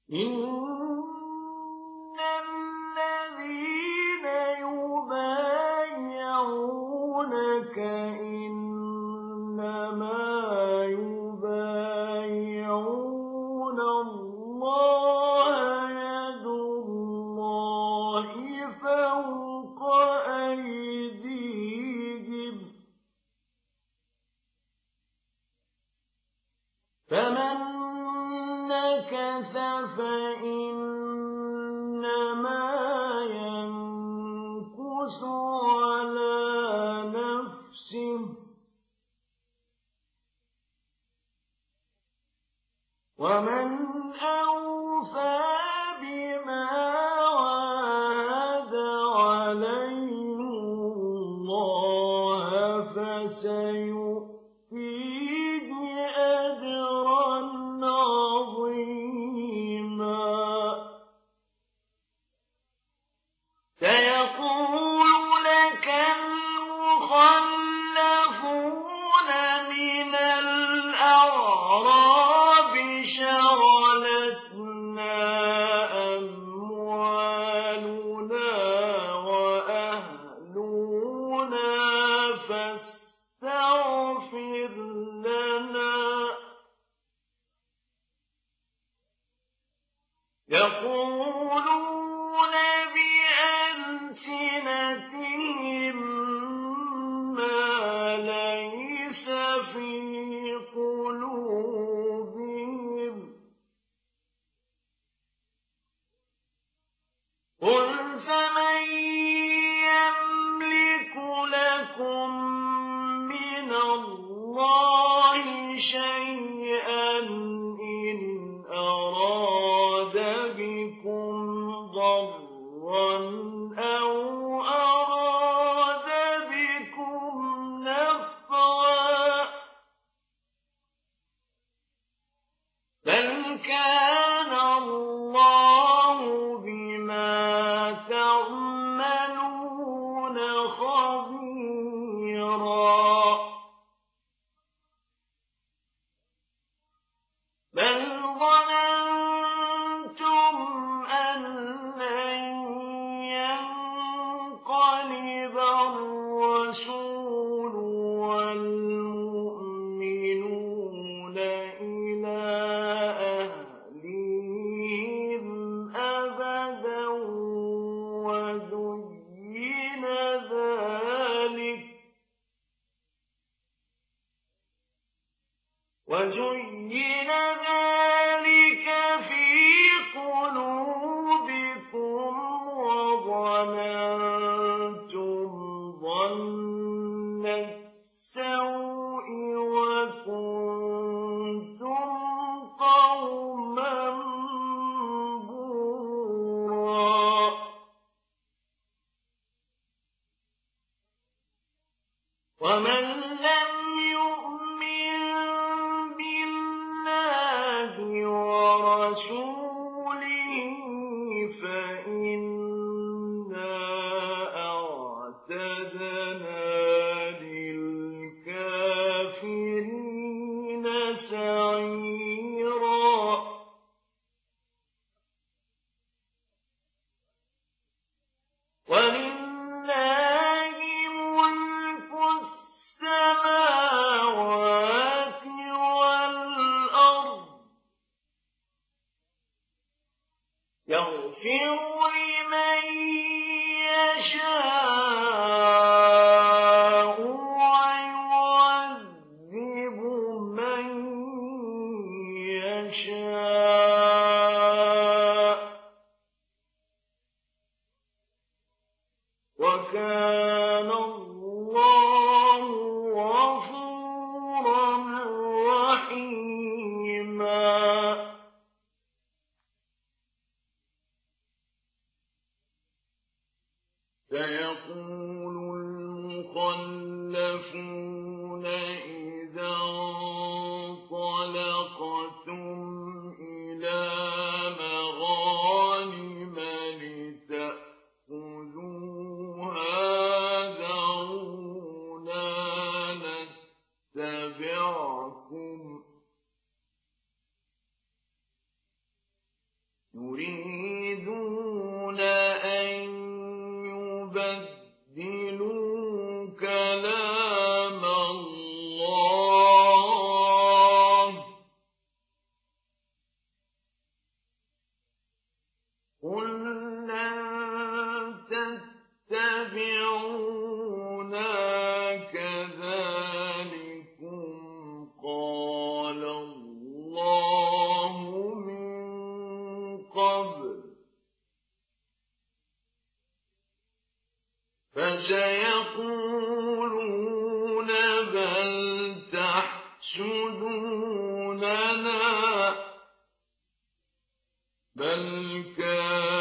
إن الذين يبايعونك إنما يبايعون الله يد الله فوق أيديهم فمن نكث فإنما ينكث على نفسه ومن أوفى بما عاهد عليه الله فسيؤتيه أجرا عظيما سيقول لك المخلفون من الأعراب شغلتنا أموالنا وأهلنا فاستغفر لنا يقولون بألسنتهم ما ليس في قلوبهم قل فمن يملك لكم من الله شيئا إن أراد بكم ضرا أو أراد بكم نفعا بل كان الله بما تعملون خبيرا بل ظننتم أن لن ينقلب الرسول والمؤمنون إلى أهليهم أبدا وزين ذلك في قلوبكم وظننتم ظن السوء وكنتم قوما بورا ومن لم يؤمن بالله ورسوله فإنا أعتدنا للكافرين سعيرا ولله ملك السماوات والأرض يغفر لمن يشاء ويعذب من يشاء وكان الله غفورا رحيما سيقول المخلفون إذا انطلقتم إلى مغانم لتأخذوها ذرونا نتبعكم يريدون أن يبدلوا كلام الله قل لن تتبعونا كذلكم قال الله من قبل فسيقولون بل تحسدوننا بل كانوا